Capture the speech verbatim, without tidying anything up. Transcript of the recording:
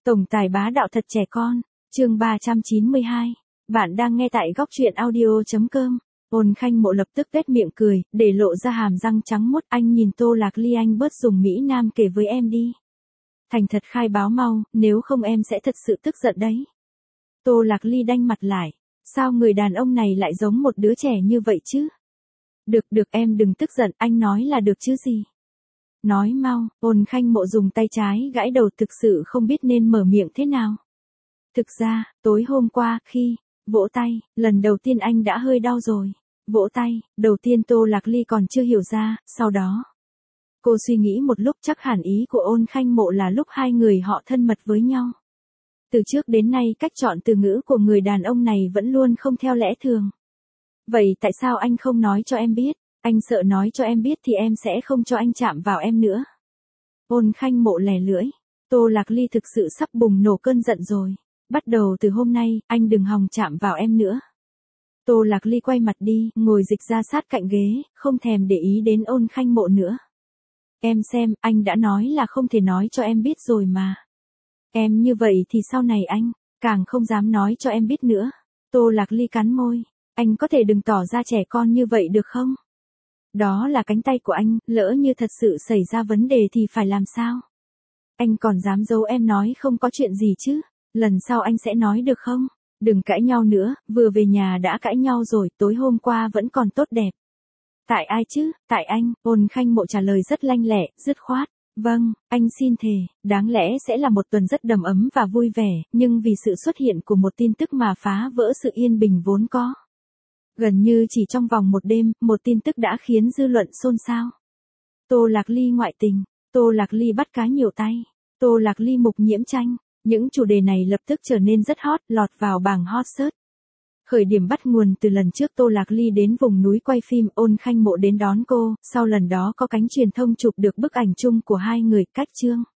Tổng tài bá đạo thật trẻ con, chương ba trăm chín mươi hai. Bạn đang nghe tại góc truyện audio chấm com. Ôn Khanh Mộ lập tức tuét miệng cười, để lộ ra hàm răng trắng muốt. Anh nhìn Tô Lạc Ly, anh bớt dùng Mỹ Nam kể với em đi. Thành thật khai báo mau, nếu không em sẽ thật sự tức giận đấy. Tô Lạc Ly đanh mặt lại. Sao người đàn ông này lại giống một đứa trẻ như vậy chứ? Được được, em đừng tức giận, anh nói là được chứ gì. Nói mau. Ôn Khanh Mộ dùng tay trái gãi đầu, thực sự không biết nên mở miệng thế nào. Thực ra, tối hôm qua, khi vỗ tay, lần đầu tiên anh đã hơi đau rồi. Vỗ tay, đầu tiên Tô Lạc Ly còn chưa hiểu ra, sau đó. Cô suy nghĩ một lúc, chắc hẳn ý của Ôn Khanh Mộ là lúc hai người họ thân mật với nhau. Từ trước đến nay cách chọn từ ngữ của người đàn ông này vẫn luôn không theo lẽ thường. Vậy tại sao anh không nói cho em biết? Anh sợ nói cho em biết thì em sẽ không cho anh chạm vào em nữa. Ôn Khanh Mộ lè lưỡi. Tô Lạc Ly thực sự sắp bùng nổ cơn giận rồi. Bắt đầu từ hôm nay, anh đừng hòng chạm vào em nữa. Tô Lạc Ly quay mặt đi, ngồi dịch ra sát cạnh ghế, không thèm để ý đến Ôn Khanh Mộ nữa. Em xem, anh đã nói là không thể nói cho em biết rồi mà. Em như vậy thì sau này anh, càng không dám nói cho em biết nữa. Tô Lạc Ly cắn môi. Anh có thể đừng tỏ ra trẻ con như vậy được không? Đó là cánh tay của anh, lỡ như thật sự xảy ra vấn đề thì phải làm sao? Anh còn dám giấu em nói không có chuyện gì chứ? Lần sau anh sẽ nói được không? Đừng cãi nhau nữa, vừa về nhà đã cãi nhau rồi, tối hôm qua vẫn còn tốt đẹp. Tại ai chứ? Tại anh. Ôn Khanh Mộ trả lời rất lanh lẹ, dứt khoát. Vâng, anh xin thề, đáng lẽ sẽ là một tuần rất đầm ấm và vui vẻ, nhưng vì sự xuất hiện của một tin tức mà phá vỡ sự yên bình vốn có. Gần như chỉ trong vòng một đêm, một tin tức đã khiến dư luận xôn xao. Tô Lạc Ly ngoại tình, Tô Lạc Ly bắt cá nhiều tay, Tô Lạc Ly mục nhiễm tranh. Những chủ đề này lập tức trở nên rất hot, lọt vào bảng hot search. Khởi điểm bắt nguồn từ lần trước Tô Lạc Ly đến vùng núi quay phim, Ôn Khanh Mộ đến đón cô, sau lần đó có cánh truyền thông chụp được bức ảnh chung của hai người, cách chương.